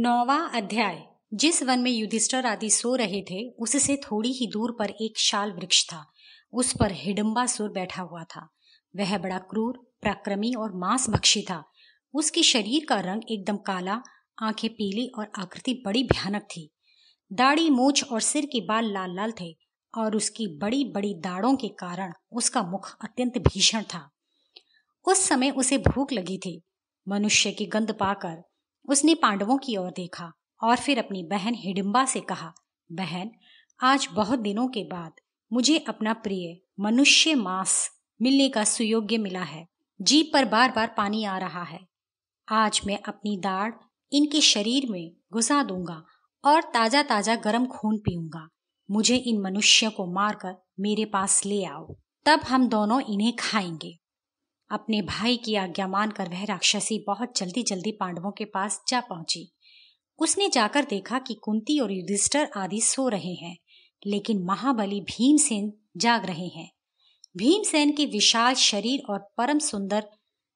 9वां अध्याय। जिस वन में युधिष्ठिर आदि सो रहे थे उससे थोड़ी ही दूर पर एक शाल वृक्ष था। उस पर हिडिंबासुर बैठा हुआ था। वह बड़ा क्रूर, पराक्रमी और मांसभक्षी था। उसके शरीर का रंग एकदम काला, आंखें पीली और आकृति बड़ी भयानक थी। दाढ़ी, मूछ और सिर के बाल लाल लाल थे और उसकी बड़ी बड़ी दाढ़ों के कारण उसका मुख अत्यंत भीषण था। उस समय उसे भूख लगी थी। मनुष्य की गंध पाकर उसने पांडवों की ओर देखा और फिर अपनी बहन हिडिंबा से कहा, बहन, आज बहुत दिनों के बाद मुझे अपना प्रिय मनुष्य मांस मिलने का सुयोग्य मिला है। जीभ पर बार बार पानी आ रहा है। आज मैं अपनी दाढ़ इनके शरीर में घुसा दूंगा और ताजा ताजा गर्म खून पीऊंगा। मुझे इन मनुष्यों को मारकर मेरे पास ले आओ, तब हम दोनों इन्हें खाएंगे। अपने भाई की आज्ञा मानकर वह राक्षसी बहुत जल्दी जल्दी पांडवों के पास जा पहुंची। उसने जाकर देखा कि कुंती और युधिष्ठिर आदि सो रहे हैं, लेकिन महाबली भीमसेन जाग रहे हैं। भीमसेन के विशाल शरीर और परम सुंदर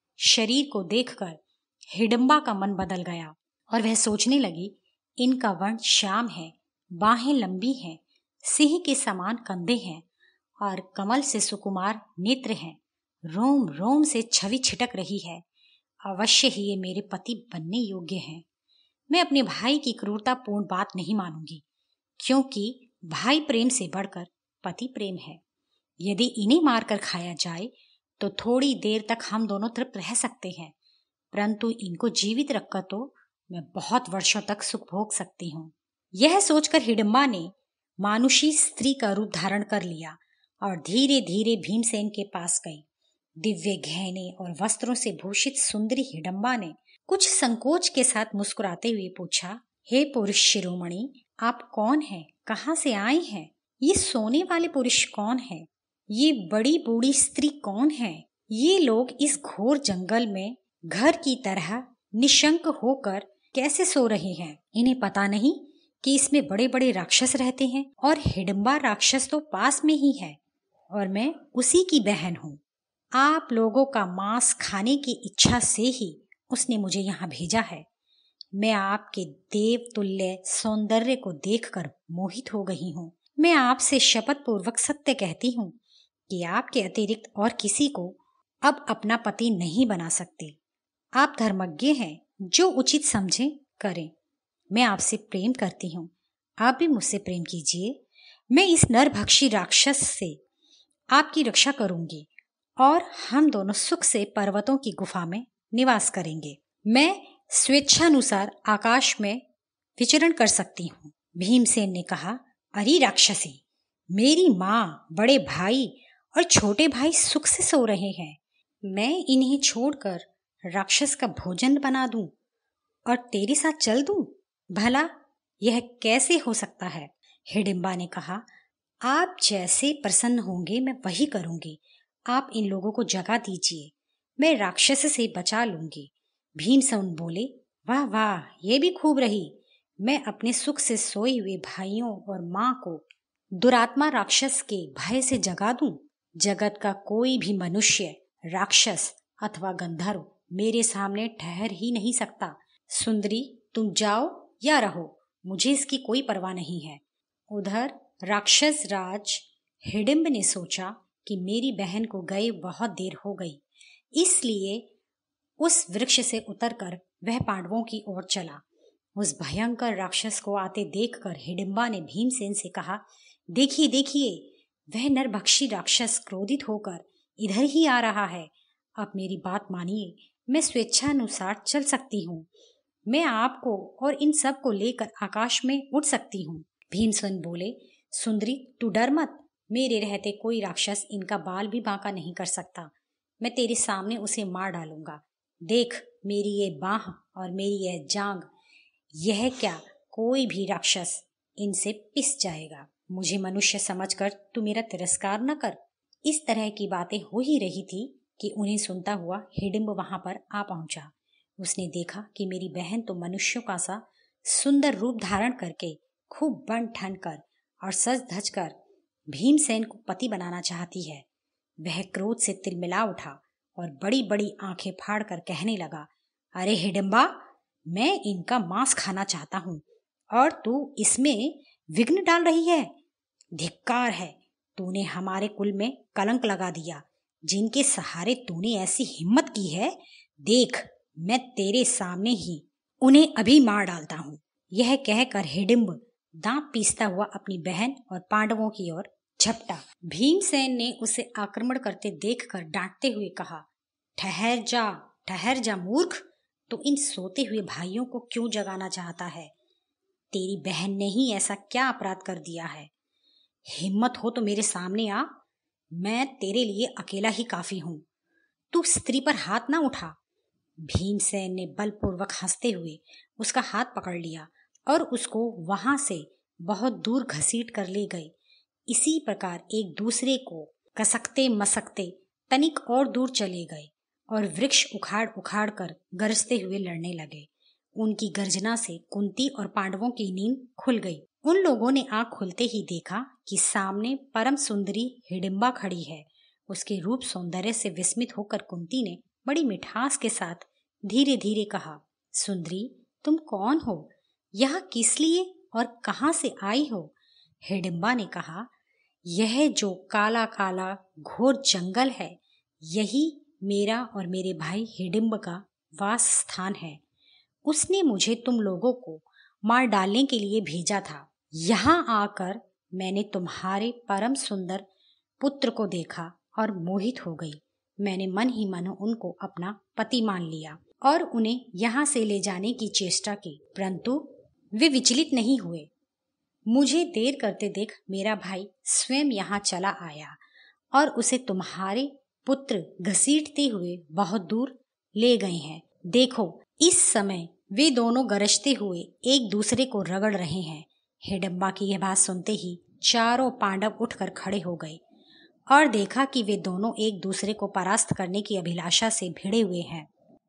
शरीर को देखकर हिडिंबा का मन बदल गया और वह सोचने लगी, इनका वर्ण श्याम है, बाहें लंबी हैं, सिंह के समान कंधे हैं और कमल से सुकुमार नेत्र हैं। रोम रोम से छवि छिटक रही है। अवश्य ही ये मेरे पति बनने योग्य हैं। मैं अपने भाई की क्रूरतापूर्ण बात नहीं मानूंगी, क्योंकि भाई प्रेम से बढ़कर पति प्रेम है। यदि इन्हें मारकर खाया जाए तो थोड़ी देर तक हम दोनों तृप्त रह सकते हैं, परंतु इनको जीवित रखकर तो मैं बहुत वर्षों तक सुख भोग सकती हूँ। यह सोचकर हिडिंबा ने मानुषी स्त्री का रूप धारण कर लिया और धीरे धीरे भीमसेन के पास गई। दिव्य गहने और वस्त्रों से भूषित सुंदरी हिडिंबा ने कुछ संकोच के साथ मुस्कुराते हुए पूछा, हे पुरुष शिरोमणि, आप कौन हैं? कहाँ से आए हैं? ये सोने वाले पुरुष कौन है? ये बड़ी बूढ़ी स्त्री कौन है? ये लोग इस घोर जंगल में घर की तरह निशंक होकर कैसे सो रहे हैं? इन्हें पता नहीं कि इसमें बड़े बड़े राक्षस रहते हैं और हिडिंबा राक्षस तो पास में ही है और मैं उसी की बहन हूँ। आप लोगों का मांस खाने की इच्छा से ही उसने मुझे यहाँ भेजा है। मैं आपके देवतुल्य सौंदर्य को देखकर मोहित हो गई हूँ। मैं आपसे शपथ पूर्वक सत्य कहती हूँ कि आपके अतिरिक्त और किसी को अब अपना पति नहीं बना सकते। आप धर्मज्ञ हैं, जो उचित समझे करें। मैं आपसे प्रेम करती हूँ, आप भी मुझसे प्रेम कीजिए। मैं इस नरभक्षी राक्षस से आपकी रक्षा करूंगी और हम दोनों सुख से पर्वतों की गुफा में निवास करेंगे। मैं स्वेच्छानुसार आकाश में विचरण कर सकती हूँ। भीमसेन ने कहा, अरे राक्षसी, मेरी माँ, बड़े भाई और छोटे भाई सुख से सो रहे हैं। मैं इन्हें छोड़कर राक्षस का भोजन बना दूं और तेरे साथ चल दूं? भला यह कैसे हो सकता है? हिडिंबा ने कहा, आप जैसे प्रसन्न होंगे मैं वही करूंगी। आप इन लोगों को जगा दीजिए, मैं राक्षस से बचा लूंगी। भीमसेन बोले, वाह वाह, ये भी खूब रही। मैं अपने सुख से सोए हुए भाइयों और माँ को दुरात्मा राक्षस के भय से जगा दूं। जगत का कोई भी मनुष्य, राक्षस अथवा गंधर्व मेरे सामने ठहर ही नहीं सकता। सुंदरी, तुम जाओ या रहो, मुझे इसकी कोई परवाह नहीं है। उधर राक्षस राज हिडिंब ने सोचा कि मेरी बहन को गए बहुत देर हो गई, इसलिए उस वृक्ष से उतरकर वह पांडवों की ओर चला। उस भयंकर राक्षस को आते देखकर हिडिंबा ने भीमसेन से कहा, देखिए देखिए, वह नरभक्षी राक्षस क्रोधित होकर इधर ही आ रहा है। अब मेरी बात मानिए, मैं स्वेच्छानुसार चल सकती हूँ। मैं आपको और इन सब को लेकर आकाश में उड़ सकती हूँ। भीमसेन बोले, सुंदरी, तू डर मत। मेरे रहते कोई राक्षस इनका बाल भी बांका नहीं कर सकता। मैं तेरे सामने उसे मार डालूंगा। देख, मेरी ये बाह और मेरी यह जांग, यह क्या, कोई भी राक्षस इनसे पिस जाएगा। मुझे मनुष्य समझकर तू मेरा तिरस्कार न कर। इस तरह की बातें हो ही रही थी कि उन्हें सुनता हुआ हिडिंब वहां पर आ पहुंचा। उसने देखा कि मेरी बहन तो मनुष्यों का सा सुंदर रूप धारण करके खूब बन ठन कर और सज धज कर भीमसेन को पति बनाना चाहती है। वह क्रोध से तिलमिला उठा और बड़ी बड़ी आंखें फाड़कर कहने लगा, अरे हिडिंबा, मैं इनका मांस खाना चाहता हूँ और तू इसमें विघ्न डाल रही है। धिक्कार है, तूने हमारे कुल में कलंक लगा दिया। जिनके सहारे तूने ऐसी हिम्मत की है, देख मैं तेरे सामने ही उन्हें अभी मार डालता हूँ। यह कहकर हिडिंब दांत पीसता हुआ अपनी बहन और पांडवों की ओर झपटा। भीमसेन ने उसे आक्रमण करते देखकर डांटते हुए कहा, ठहर जा मूर्ख, तो इन सोते हुए भाइयों को क्यों जगाना चाहता है? तेरी बहन ने ही ऐसा क्या अपराध कर दिया है? हिम्मत हो तो मेरे सामने आ, मैं तेरे लिए अकेला ही काफी हूं। तू स्त्री पर हाथ ना उठा। भीमसेन ने बलपूर्वक हंसते हुए उसका हाथ पकड़ लिया और उसको वहां से बहुत दूर घसीट कर ले गए। इसी प्रकार एक दूसरे को कसकते मसकते तनिक और दूर चले गए और वृक्ष उखाड़ उखाड़ कर गरजते हुए लड़ने लगे। उनकी गर्जना से कुंती और पांडवों की नींद खुल गई। उन लोगों ने आंख खुलते ही देखा कि सामने परम सुंदरी हिडिंबा खड़ी है। उसके रूप सौंदर्य से विस्मित होकर कुंती ने बड़ी मिठास के साथ धीरे धीरे कहा, सुंदरी तुम कौन हो? यह किस लिए और कहाँ से आई हो? हिडिंबा ने कहा, यह जो काला काला घोर जंगल है, यही मेरा और मेरे भाई हिडिंब का वास स्थान है। उसने मुझे तुम लोगों को मार डालने के लिए भेजा था। यहाँ आकर मैंने तुम्हारे परम सुंदर पुत्र को देखा और मोहित हो गई। मैंने मन ही मन उनको अपना पति मान लिया और उन्हें यहाँ से ले जाने की चेष्टा की, परंतु वे विचलित नहीं हुए। मुझे देर करते देख मेरा भाई स्वयं यहाँ चला आया और उसे तुम्हारे पुत्र घसीटते हुए बहुत दूर ले गए हैं। देखो, इस समय वे दोनों गरजते हुए एक दूसरे को रगड़ रहे हैं। हिडिंबा की यह बात सुनते ही चारों पांडव उठकर खड़े हो गए और देखा कि वे दोनों एक दूसरे को परास्त करने की अभिलाषा से भिड़े हुए हैं।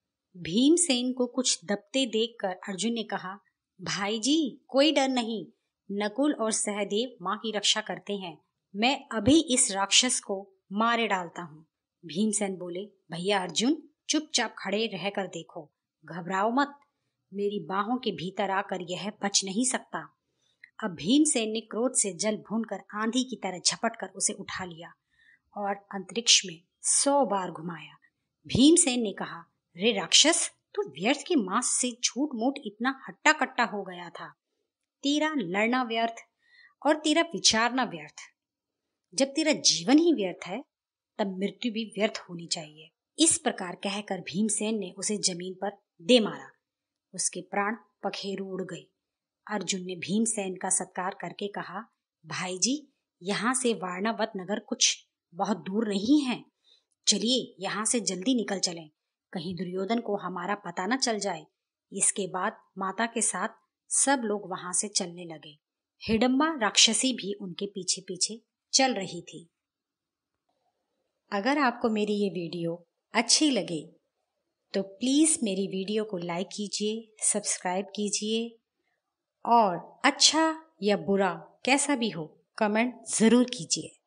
भीमसेन को कुछ दबते देखकर अर्जुन ने कहा, भाई जी कोई डर नहीं, नकुल और सहदेव माँ की रक्षा करते हैं। मैं अभी इस राक्षस को मारे डालता हूँ। भीमसेन बोले, भैया अर्जुन चुपचाप खड़े रहकर देखो, घबराओ मत। मेरी बाहों के भीतर आकर यह बच नहीं सकता। अब भीमसेन ने क्रोध से जल भूनकर आंधी की तरह झपट कर उसे उठा लिया और अंतरिक्ष में 100 बार घुमाया। भीमसेन ने कहा, रे राक्षस, तू व्यर्थ के मांस से झूठ मूठ इतना हट्टा कट्टा हो गया था। तेरा लड़ना व्यर्थ और तेरा विचारना व्यर्थ। जब तेरा जीवन ही व्यर्थ है, तब मृत्यु भी व्यर्थ होनी चाहिए। इस प्रकार कहकर भीमसेन ने उसे जमीन पर दे मारा। उसके प्राण पखेरु उड़ गए। अर्जुन ने भीमसेन का सत्कार करके कहा, भाई जी यहाँ से वारणावत नगर कुछ बहुत दूर नहीं है। चलिए यहाँ से जल्दी निकल चलें, कहीं दुर्योधन को हमारा पता न चल जाए। इसके बाद माता के साथ सब लोग वहां से चलने लगे। हिडिंबा राक्षसी भी उनके पीछे पीछे चल रही थी। अगर आपको मेरी ये वीडियो अच्छी लगे तो प्लीज़ मेरी वीडियो को लाइक कीजिए, सब्सक्राइब कीजिए और अच्छा या बुरा कैसा भी हो कमेंट ज़रूर कीजिए।